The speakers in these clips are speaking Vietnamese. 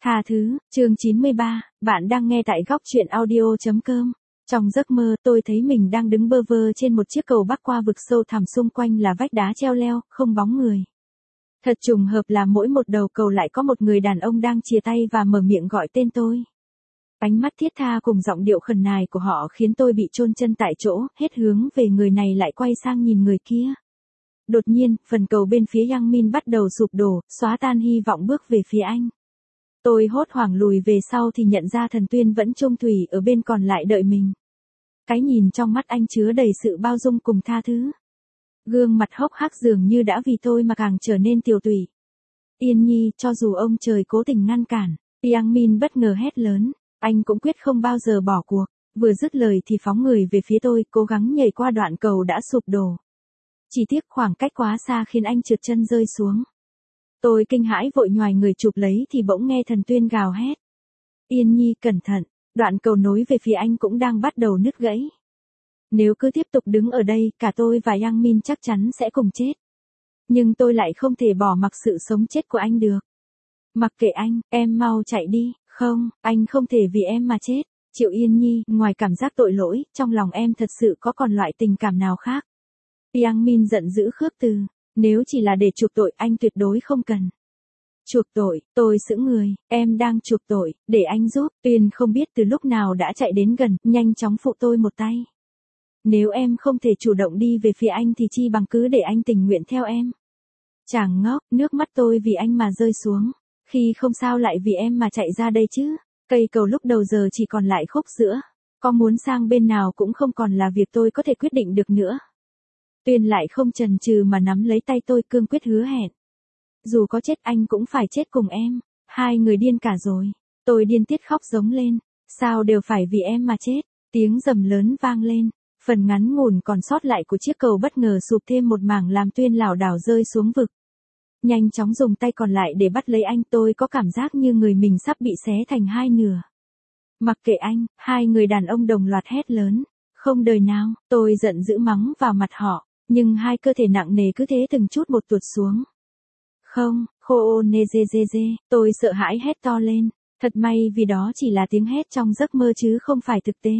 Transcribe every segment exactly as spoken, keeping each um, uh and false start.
Tha thứ, chương chín mươi ba, bạn đang nghe tại góc truyện audio chấm com. Trong giấc mơ, tôi thấy mình đang đứng bơ vơ trên một chiếc cầu bắc qua vực sâu thẳm, xung quanh là vách đá treo leo, không bóng người. Thật trùng hợp là mỗi một đầu cầu lại có một người đàn ông đang chìa tay và mở miệng gọi tên tôi. Ánh mắt thiết tha cùng giọng điệu khẩn nài của họ khiến tôi bị chôn chân tại chỗ, hết hướng về người này lại quay sang nhìn người kia. Đột nhiên, phần cầu bên phía Yang Min bắt đầu sụp đổ, xóa tan hy vọng bước về phía anh. Tôi hốt hoảng lùi về sau thì nhận ra Thần Tuyên vẫn chung thủy ở bên còn lại đợi mình. Cái nhìn trong mắt anh chứa đầy sự bao dung cùng tha thứ. Gương mặt hốc hác dường như đã vì tôi mà càng trở nên tiều tụy. Yên Nhi, cho dù ông trời cố tình ngăn cản, Yang Min bất ngờ hét lớn, anh cũng quyết không bao giờ bỏ cuộc. Vừa dứt lời thì phóng người về phía tôi, cố gắng nhảy qua đoạn cầu đã sụp đổ. Chỉ tiếc khoảng cách quá xa khiến anh trượt chân rơi xuống. Tôi kinh hãi vội nhoài người chụp lấy thì bỗng nghe Thần Tuyên gào hét. Yên Nhi cẩn thận, đoạn cầu nối về phía anh cũng đang bắt đầu nứt gãy. Nếu cứ tiếp tục đứng ở đây, cả tôi và Yang Min chắc chắn sẽ cùng chết. Nhưng tôi lại không thể bỏ mặc sự sống chết của anh được. Mặc kệ anh, em mau chạy đi, không, anh không thể vì em mà chết. Triệu Yên Nhi, ngoài cảm giác tội lỗi, trong lòng em thật sự có còn loại tình cảm nào khác. Yang Min giận dữ khước từ. Nếu chỉ là để chuộc tội, anh tuyệt đối không cần. Chuộc tội, tôi sững người, em đang chuộc tội, để anh giúp. Tuyên không biết từ lúc nào đã chạy đến gần, nhanh chóng phụ tôi một tay. Nếu em không thể chủ động đi về phía anh thì chi bằng cứ để anh tình nguyện theo em. Chàng ngốc, nước mắt tôi vì anh mà rơi xuống. Khi không sao lại vì em mà chạy ra đây chứ. Cây cầu lúc đầu giờ chỉ còn lại khúc giữa. Có muốn sang bên nào cũng không còn là việc tôi có thể quyết định được nữa. Tuyên lại không chần chừ mà nắm lấy tay tôi, cương quyết hứa hẹn. Dù có chết anh cũng phải chết cùng em. Hai người điên cả rồi. Tôi điên tiết khóc giống lên. Sao đều phải vì em mà chết. Tiếng rầm lớn vang lên. Phần ngắn ngủn còn sót lại của chiếc cầu bất ngờ sụp thêm một mảng làm Tuyên lảo đảo rơi xuống vực. Nhanh chóng dùng tay còn lại để bắt lấy anh, tôi có cảm giác như người mình sắp bị xé thành hai nửa. Mặc kệ anh, hai người đàn ông đồng loạt hét lớn. Không đời nào, tôi giận dữ mắng vào mặt họ. Nhưng hai cơ thể nặng nề cứ thế từng chút một tuột xuống. Không, khô nê dê dê dê, tôi sợ hãi hét to lên. Thật may vì đó chỉ là tiếng hét trong giấc mơ chứ không phải thực tế.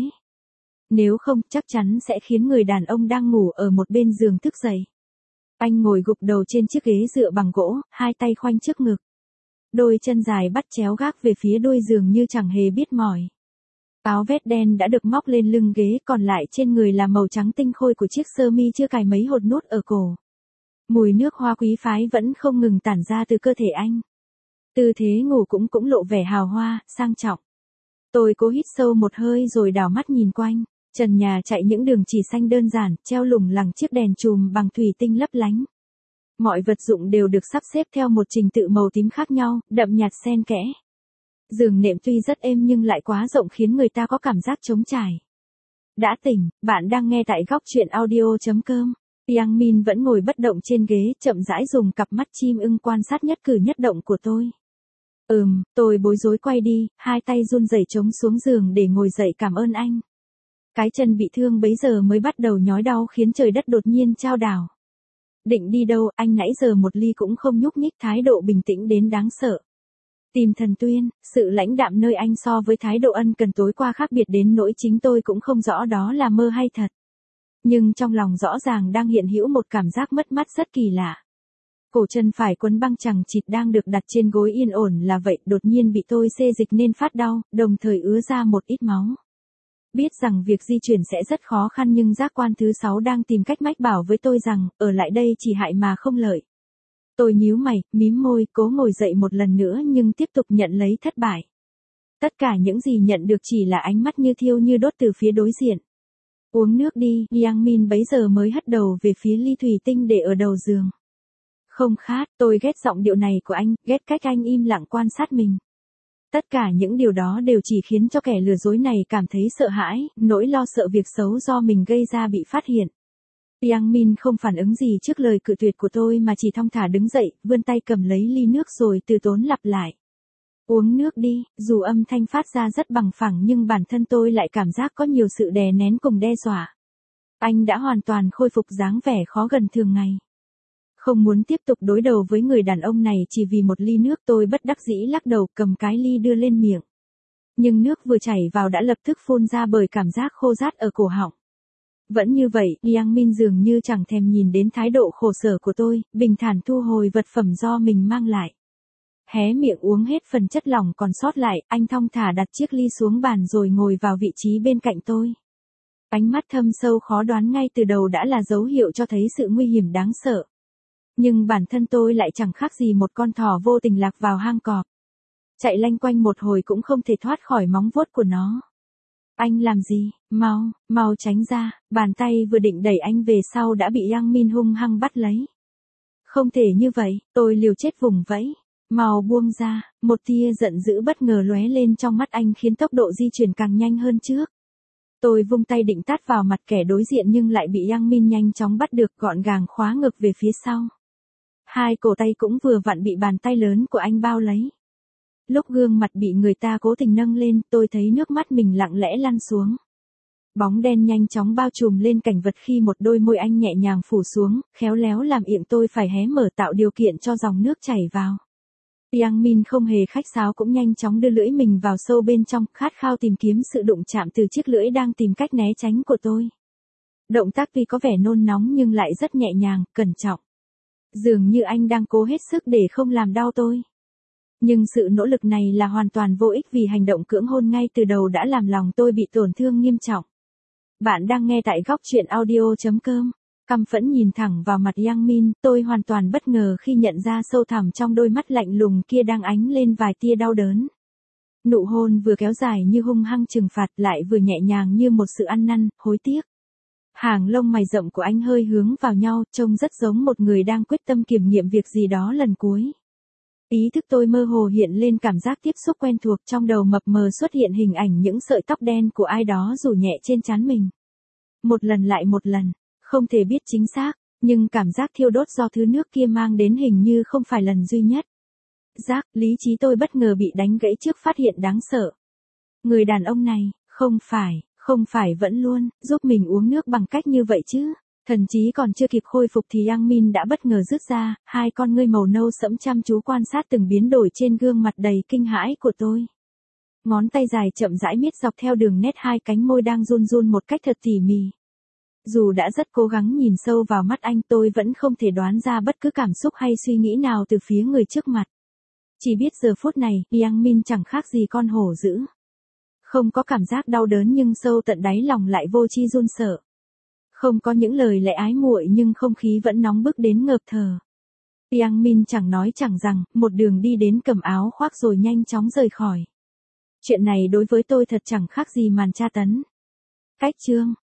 Nếu không, chắc chắn sẽ khiến người đàn ông đang ngủ ở một bên giường thức dậy. Anh ngồi gục đầu trên chiếc ghế dựa bằng gỗ, hai tay khoanh trước ngực. Đôi chân dài bắt chéo gác về phía đuôi giường như chẳng hề biết mỏi. Áo vest đen đã được móc lên lưng ghế, còn lại trên người là màu trắng tinh khôi của chiếc sơ mi chưa cài mấy hột nút ở cổ. Mùi nước hoa quý phái vẫn không ngừng tản ra từ cơ thể anh. Tư thế ngủ cũng cũng lộ vẻ hào hoa, sang trọng. Tôi cố hít sâu một hơi rồi đảo mắt nhìn quanh. Trần nhà chạy những đường chỉ xanh đơn giản, treo lủng lẳng chiếc đèn chùm bằng thủy tinh lấp lánh. Mọi vật dụng đều được sắp xếp theo một trình tự màu tím khác nhau, đậm nhạt xen kẽ. Giường nệm tuy rất êm nhưng lại quá rộng khiến người ta có cảm giác trống trải. Đã tỉnh, bạn đang nghe tại góc truyện audio chấm com. Yang Min vẫn ngồi bất động trên ghế, chậm rãi dùng cặp mắt chim ưng quan sát nhất cử nhất động của tôi. Ừm, tôi bối rối quay đi, hai tay run rẩy chống xuống giường để ngồi dậy cảm ơn anh. Cái chân bị thương bấy giờ mới bắt đầu nhói đau khiến trời đất đột nhiên chao đảo. Định đi đâu, anh nãy giờ một ly cũng không nhúc nhích, thái độ bình tĩnh đến đáng sợ. Tìm Thần Tuyên, sự lãnh đạm nơi anh so với thái độ ân cần tối qua khác biệt đến nỗi chính tôi cũng không rõ đó là mơ hay thật. Nhưng trong lòng rõ ràng đang hiện hữu một cảm giác mất mát rất kỳ lạ. Cổ chân phải quấn băng chằng chịt đang được đặt trên gối yên ổn là vậy, đột nhiên bị tôi xê dịch nên phát đau, đồng thời ứa ra một ít máu. Biết rằng việc di chuyển sẽ rất khó khăn nhưng giác quan thứ sáu đang tìm cách mách bảo với tôi rằng, ở lại đây chỉ hại mà không lợi. Tôi nhíu mày, mím môi, cố ngồi dậy một lần nữa nhưng tiếp tục nhận lấy thất bại. Tất cả những gì nhận được chỉ là ánh mắt như thiêu như đốt từ phía đối diện. Uống nước đi, Yang Min bấy giờ mới hất đầu về phía ly thủy tinh để ở đầu giường. Không khát, tôi ghét giọng điệu này của anh, ghét cách anh im lặng quan sát mình. Tất cả những điều đó đều chỉ khiến cho kẻ lừa dối này cảm thấy sợ hãi, nỗi lo sợ việc xấu do mình gây ra bị phát hiện. Yang Min không phản ứng gì trước lời cự tuyệt của tôi mà chỉ thong thả đứng dậy, vươn tay cầm lấy ly nước rồi từ tốn lặp lại. Uống nước đi, dù âm thanh phát ra rất bằng phẳng nhưng bản thân tôi lại cảm giác có nhiều sự đè nén cùng đe dọa. Anh đã hoàn toàn khôi phục dáng vẻ khó gần thường ngày. Không muốn tiếp tục đối đầu với người đàn ông này chỉ vì một ly nước, tôi bất đắc dĩ lắc đầu cầm cái ly đưa lên miệng. Nhưng nước vừa chảy vào đã lập tức phun ra bởi cảm giác khô rát ở cổ họng. Vẫn như vậy, Yang Min dường như chẳng thèm nhìn đến thái độ khổ sở của tôi, bình thản thu hồi vật phẩm do mình mang lại. Hé miệng uống hết phần chất lỏng còn sót lại, anh thong thả đặt chiếc ly xuống bàn rồi ngồi vào vị trí bên cạnh tôi. Ánh mắt thâm sâu khó đoán ngay từ đầu đã là dấu hiệu cho thấy sự nguy hiểm đáng sợ. Nhưng bản thân tôi lại chẳng khác gì một con thỏ vô tình lạc vào hang cọp. Chạy lanh quanh một hồi cũng không thể thoát khỏi móng vuốt của nó. Anh làm gì? Mau, mau tránh ra, bàn tay vừa định đẩy anh về sau đã bị Yang Min hung hăng bắt lấy. Không thể như vậy, tôi liều chết vùng vẫy. Mau buông ra, một tia giận dữ bất ngờ lóe lên trong mắt anh khiến tốc độ di chuyển càng nhanh hơn trước. Tôi vung tay định tát vào mặt kẻ đối diện nhưng lại bị Yang Min nhanh chóng bắt được, gọn gàng khóa ngực về phía sau. Hai cổ tay cũng vừa vặn bị bàn tay lớn của anh bao lấy. Lúc gương mặt bị người ta cố tình nâng lên, tôi thấy nước mắt mình lặng lẽ lăn xuống. Bóng đen nhanh chóng bao trùm lên cảnh vật khi một đôi môi anh nhẹ nhàng phủ xuống, khéo léo làm miệng tôi phải hé mở tạo điều kiện cho dòng nước chảy vào. Yang Min không hề khách sáo cũng nhanh chóng đưa lưỡi mình vào sâu bên trong, khát khao tìm kiếm sự đụng chạm từ chiếc lưỡi đang tìm cách né tránh của tôi. Động tác tuy có vẻ nôn nóng nhưng lại rất nhẹ nhàng, cẩn trọng. Dường như anh đang cố hết sức để không làm đau tôi. Nhưng sự nỗ lực này là hoàn toàn vô ích vì hành động cưỡng hôn ngay từ đầu đã làm lòng tôi bị tổn thương nghiêm trọng. Bạn đang nghe tại góc truyện audio chấm com. Căm phẫn nhìn thẳng vào mặt Yang Min, tôi hoàn toàn bất ngờ khi nhận ra sâu thẳm trong đôi mắt lạnh lùng kia đang ánh lên vài tia đau đớn. Nụ hôn vừa kéo dài như hung hăng trừng phạt lại vừa nhẹ nhàng như một sự ăn năn, hối tiếc. Hàng lông mày rậm của anh hơi hướng vào nhau, trông rất giống một người đang quyết tâm kiểm nghiệm việc gì đó lần cuối. Ý thức tôi mơ hồ hiện lên cảm giác tiếp xúc quen thuộc, trong đầu mập mờ xuất hiện hình ảnh những sợi tóc đen của ai đó rủ nhẹ trên trán mình. Một lần lại một lần, không thể biết chính xác, nhưng cảm giác thiêu đốt do thứ nước kia mang đến hình như không phải lần duy nhất. Giác, lý trí tôi bất ngờ bị đánh gãy trước phát hiện đáng sợ. Người đàn ông này, không phải, không phải vẫn luôn giúp mình uống nước bằng cách như vậy chứ. Thần trí còn chưa kịp khôi phục thì Yang Min đã bất ngờ rứt ra, hai con ngươi màu nâu sẫm chăm chú quan sát từng biến đổi trên gương mặt đầy kinh hãi của tôi. Ngón tay dài chậm rãi miết dọc theo đường nét hai cánh môi đang run run một cách thật tỉ mỉ. Dù đã rất cố gắng nhìn sâu vào mắt anh, tôi vẫn không thể đoán ra bất cứ cảm xúc hay suy nghĩ nào từ phía người trước mặt. Chỉ biết giờ phút này, Yang Min chẳng khác gì con hổ dữ. Không có cảm giác đau đớn nhưng sâu tận đáy lòng lại vô tri run sợ. Không có những lời lẽ ái muội nhưng không khí vẫn nóng bức đến ngợp thở. Yang Min chẳng nói chẳng rằng, một đường đi đến cầm áo khoác rồi nhanh chóng rời khỏi. Chuyện này đối với tôi thật chẳng khác gì màn tra tấn. Cách chương